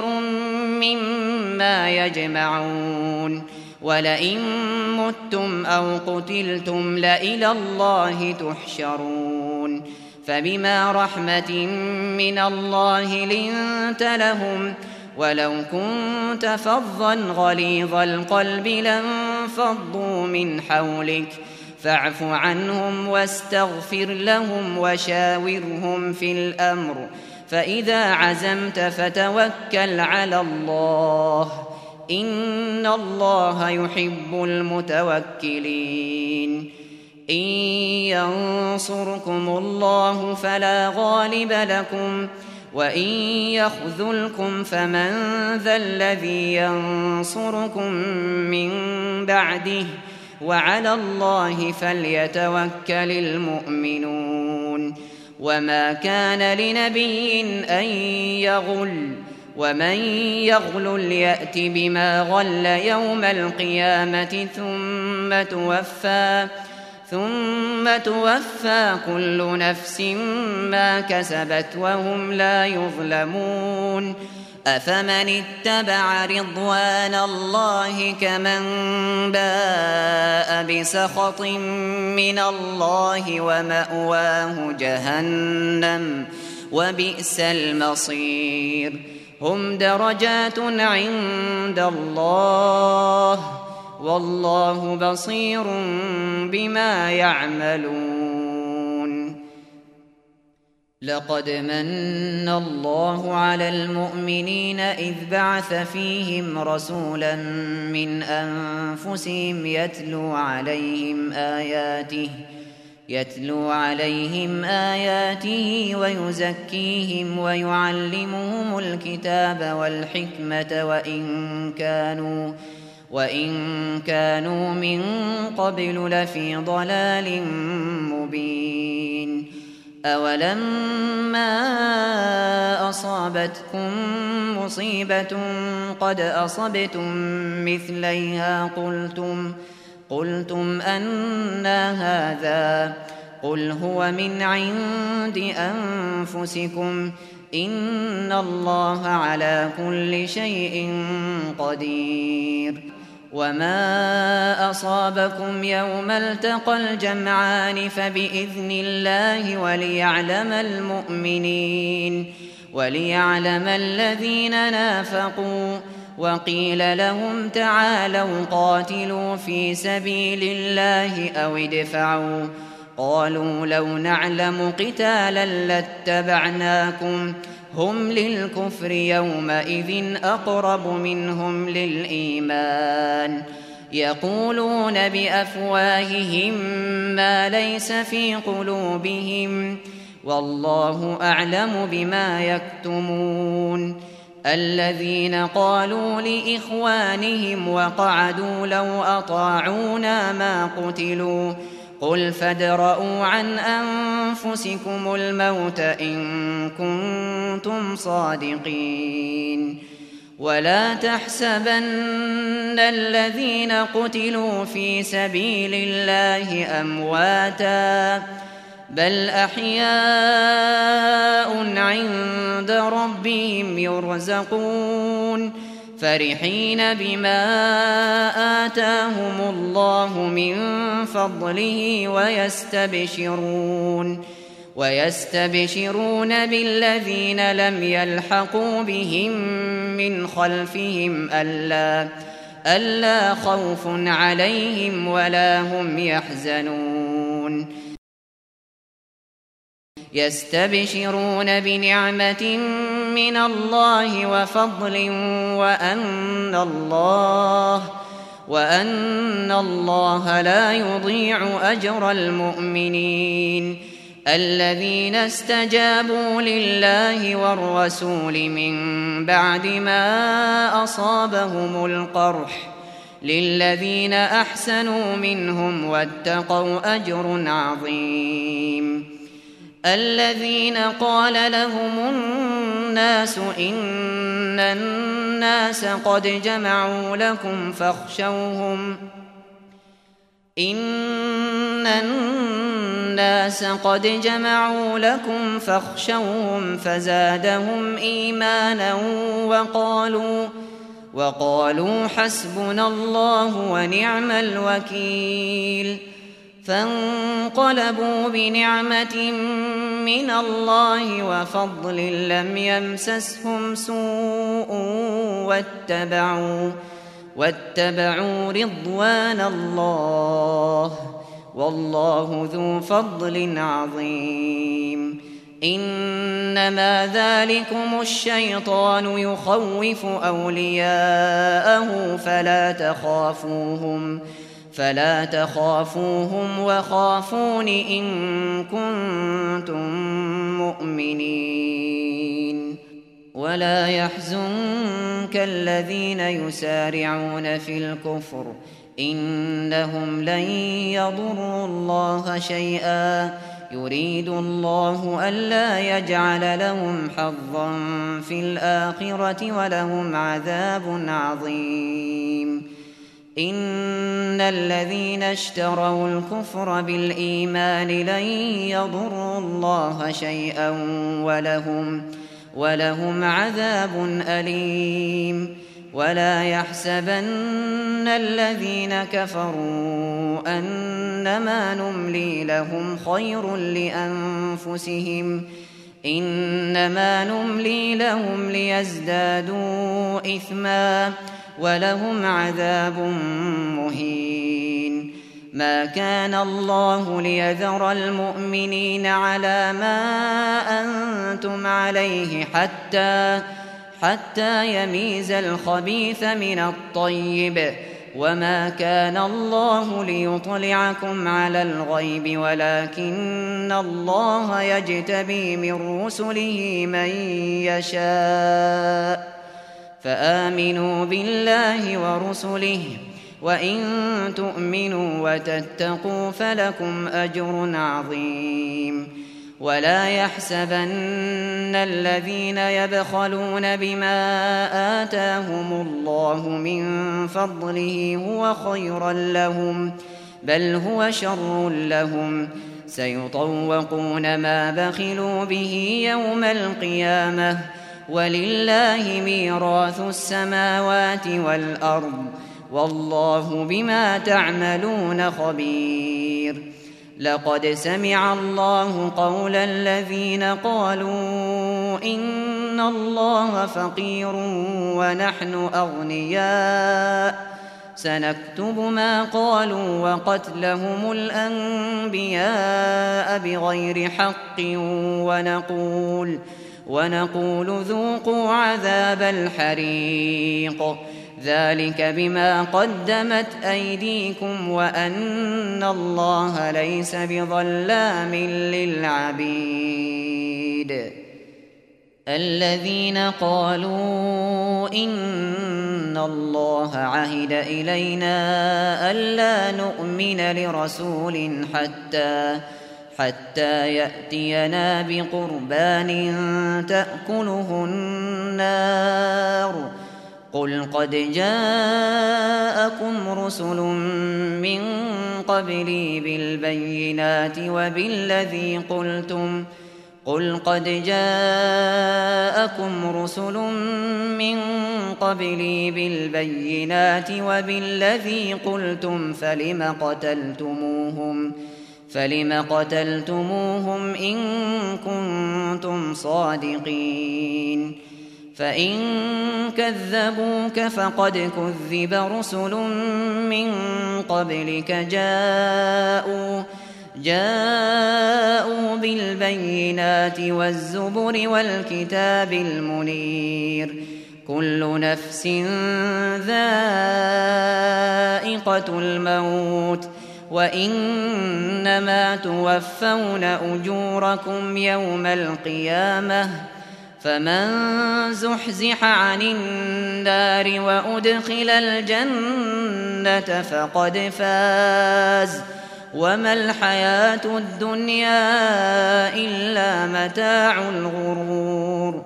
مما يجمعون. ولئن متم أو قتلتم لإلى الله تحشرون. فبما رحمة من الله لنت لهم ولو كنت فظا غليظ القلب لانفضوا من حولك فاعف عنهم واستغفر لهم وشاورهم في الأمر فإذا عزمت فتوكل على الله إن الله يحب المتوكلين. إن ينصركم الله فلا غالب لكم وإن يخذلكم فمن ذا الذي ينصركم من بعده وعلى الله فليتوكل المؤمنون. وما كان لنبي أن يغل ومن يغل يأت بما غل يوم القيامة ثم توفى ثم توفى كل نفس ما كسبت وهم لا يظلمون. أفمن اتبع رضوان الله كمن باء بسخط من الله ومأواه جهنم وبئس المصير. هم درجات عند الله والله بصير بما يعملون. لقد من الله على المؤمنين إذ بعث فيهم رسولا من أنفسهم يتلو عليهم آياته يتلو عليهم آياته ويزكيهم ويعلمهم الكتاب والحكمة وإن كانوا وإن كانوا من قبل لفي ضلال مبين. أولما أصابتكم مصيبة قد أصبتم مثليها قلتم قلتم أنى هذا قل هو من عند أنفسكم إن الله على كل شيء قدير. وما أصابكم يوم التقى الجمعان فبإذن الله وليعلم المؤمنين وليعلم الذين نافقوا. وقيل لهم تعالوا قاتلوا في سبيل الله أو ادفعوا قالوا لو نعلم قتالا لاتبعناكم هم للكفر يومئذ أقرب منهم للإيمان يقولون بأفواههم ما ليس في قلوبهم والله أعلم بما يكتمون. الذين قالوا لإخوانهم وقعدوا لو أطاعونا ما قتلوا قل فادرءوا عن أنفسكم الموت إن كنتم صادقين. ولا تحسبن الذين قتلوا في سبيل الله أمواتا بل أحياء عند ربهم يرزقون فرحين بما آتاهم الله من فضله ويستبشرون ويستبشرون بالذين لم يلحقوا بهم من خلفهم ألا ألا خوف عليهم ولا هم يحزنون. يستبشرون بنعمة من الله وفضل وأن الله وأن الله لا يضيع أجر المؤمنين. الذين استجابوا لله والرسول من بعد ما أصابهم القرح للذين أحسنوا منهم واتقوا أجر عظيم. الذين قال لهم الناس إن الناس قد جمعوا لكم فاخشوهم إن الناس قد جمعوا لكم فاخشوهم فزادهم إيمانا وقالوا وقالوا حسبنا الله ونعم الوكيل. فانقلبوا بنعمة من الله وفضل لم يمسسهم سوء واتبعوا واتبعوا رضوان الله والله ذو فضل عظيم. إنما ذلكم الشيطان يخوف أولياءه فلا تخافوهم فلا تخافوهم وخافون إن كنتم مؤمنين. ولا يحزنك الذين يسارعون في الكفر إنهم لن يضروا الله شيئا يريد الله ألا يجعل لهم حظا في الآخرة ولهم عذاب عظيم. إن الذين اشتروا الكفر بالإيمان لن يضروا الله شيئا ولهم ولهم عذاب أليم. ولا يحسبن الذين كفروا أنما نملي لهم خير لأنفسهم إنما نملي لهم ليزدادوا إثما ولهم عذاب مهين. ما كان الله ليذر المؤمنين على ما أنتم عليه حتى حتى يميز الخبيث من الطيب، وما كان الله ليطلعكم على الغيب ولكن الله يجتبي من رسله من يشاء، فآمنوا بالله ورسله، وإن تؤمنوا وتتقوا فلكم أجر عظيم. ولا يحسبن الذين يبخلون بما آتاهم الله من فضله هو خيرا لهم، بل هو شر لهم، سيطوقون ما بخلوا به يوم القيامة، ولله ميراث السماوات والأرض، والله بما تعملون خبير. لقد سمع الله قول الذين قالوا إن الله فقير ونحن أغنياء، سنكتب ما قالوا وقتلهم الأنبياء بغير حق، ونقول, ونقول ذوقوا عذاب الحريق، ذلك بما قدمت أيديكم وأن الله ليس بظلام للعبيد. الذين قالوا إن الله عهد إلينا ألا نؤمن لرسول حتى حتى يأتينا بقربان تأكله النار، قل قد جاءكم رسل من قبلي بالبينات وبالذي قلتم قل قد جاءكم رسل من قبلي بالبينات وبالذي قلتم فلم قتلتموهم فلم قتلتموهم إن كنتم صادقين. فإن كذبوك فقد كذب رسل من قبلك جاءوا جاءوا بالبينات والزبر والكتاب المنير، كل نفس ذائقة الموت، وإنما توفون أجوركم يوم القيامة، فمن زحزح عن النار وأدخل الجنة فقد فاز، وما الحياة الدنيا إلا متاع الغرور.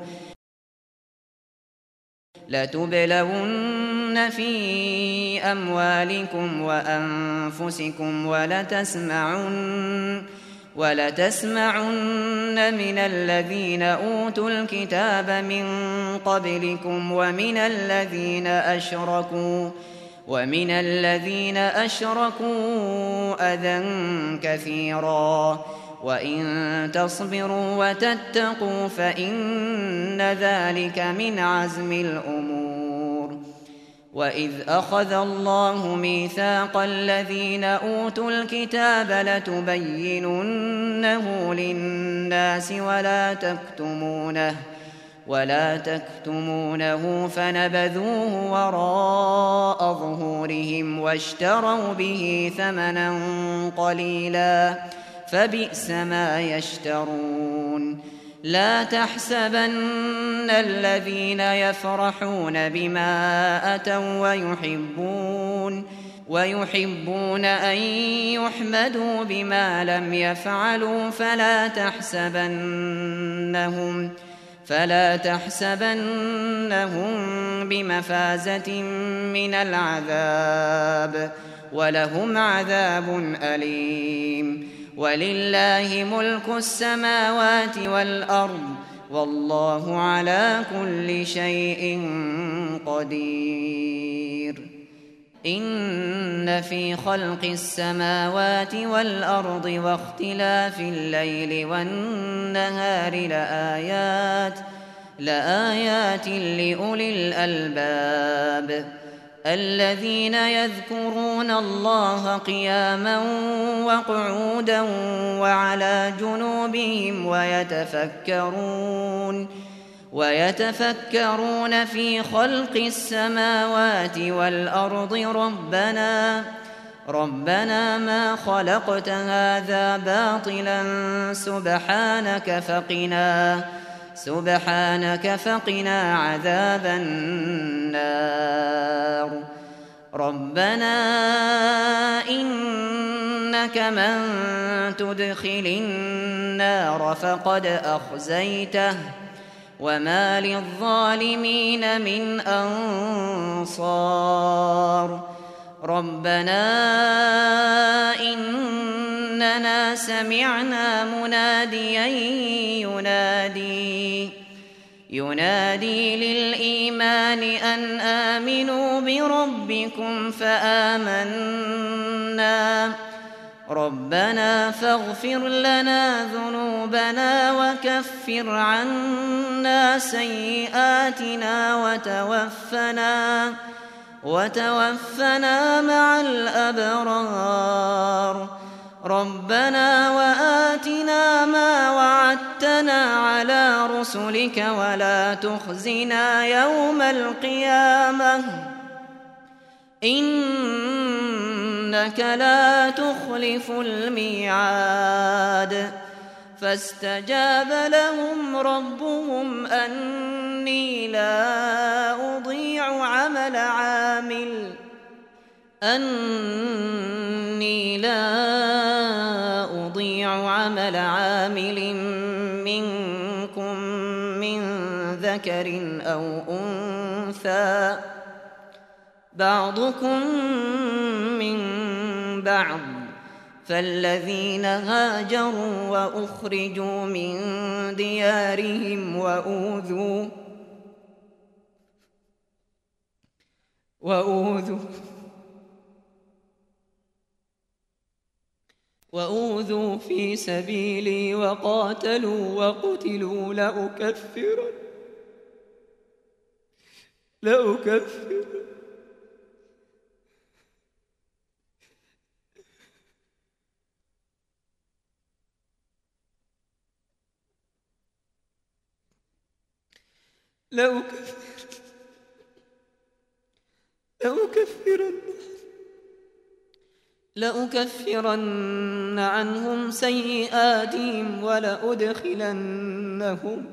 لتبلون في أموالكم وأنفسكم ولتسمعن ولتسمعن من الذين أوتوا الكتاب من قبلكم ومن الذين أشركوا ومن الذين أشركوا أذى كثيرا، وإن تصبروا وتتقوا فإن ذلك من عزم الأمور. وإذ أخذ الله ميثاق الذين أوتوا الكتاب لتبيننه للناس ولا تكتمونه ولا تكتمونه فنبذوه وراء ظهورهم واشتروا به ثمنا قليلا فبئس ما يشترون. لا تحسبن الذين يفرحون بما أتوا ويحبون ويحبون أن يحمدوا بما لم يفعلوا فلا تحسبنهم فلا تحسبنهم بمفازة من العذاب، ولهم عذاب أليم. ولله ملك السماوات والأرض، والله على كل شيء قدير. إن في خلق السماوات والأرض واختلاف الليل والنهار لآيات لآيات لأولي الألباب. الذين يذكرون الله قياما وقعودا وعلى جنوبهم ويتفكرون ويتفكرون في خلق السماوات والأرض ربنا ربنا ما خلقت هذا باطلا سبحانك فقنا سبحانك فقنا عذاب النار. ربنا إنك من تدخل النار فقد أخزيته وما للظالمين من أنصار. ربنا إننا سمعنا مناديا ينادي ينادي للإيمان أن آمنوا بربكم فآمنا ربنا فاغفر لنا ذنوبنا وكفر عنا سيئاتنا وتوفنا وتوفنا مع الأبرار. ربنا وآتنا ما وعدتنا على رسلك ولا تخزنا يوم القيامة إنك لا تخلف الميعاد. فاستجاب لهم ربهم أني لا أضيع عمل عامل أني لا أضيع عمل عامل منكم من ذكر أو أنثى بعضكم من بعض. فالذين هاجروا وأخرجوا من ديارهم وأوذوا وأوذوا وأوذوا في سبيلي وقاتلوا وقتلوا لأكفرن لأكفرن لأكفرن لأكفرن لأكفرن عنهم سيئاتهم ولأدخلنهم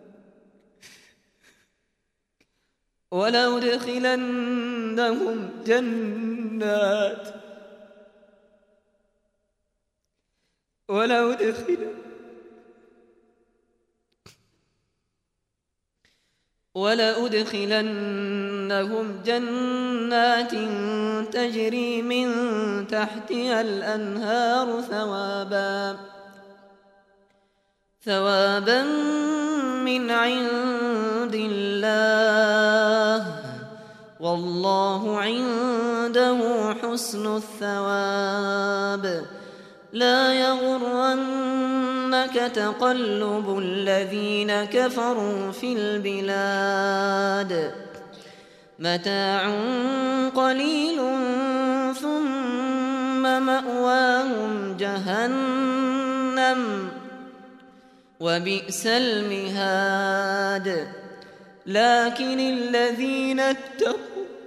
ولأدخلنهم جنات ولأدخلنهم ولأدخلنهم جنات تجري من تحتها الأنهار ثوابا ثوابا من عند الله والله عنده حسن الثواب. لا يغرنك تقلب الذين كفروا في البلاد متاع قليل ثم مأواهم جهنم وبئس المهاد. لكن الذين اتقوا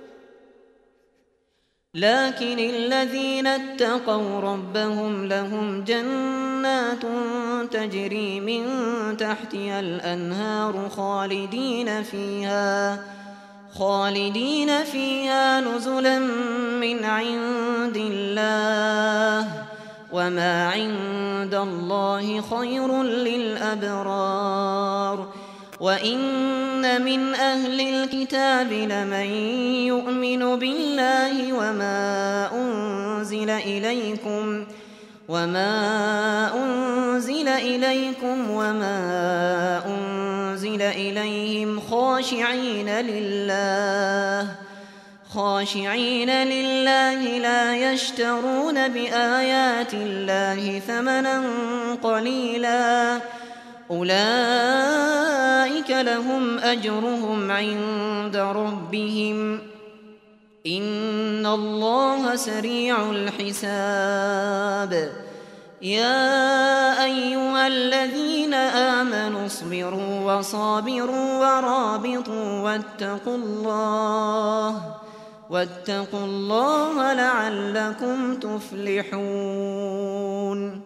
لكن الذين اتقوا ربهم لهم جنات تجري من تحتها الأنهار خالدين فيها خالدين فيها نزلا من عند الله وما عند الله خير للأبرار. وإن من أهل الكتاب لمن يؤمن بالله وما أنزل إليكم وما أنزل إليكم وما أنزل إليهم خاشعين لله خاشعين لله لا يشترون بآيات الله ثمنا قليلا أولئك لهم أجرهم عند ربهم إن الله سريع الحساب يا أيها الذين آمنوا اصبروا وصابروا ورابطوا واتقوا الله واتقوا الله لعلكم تفلحون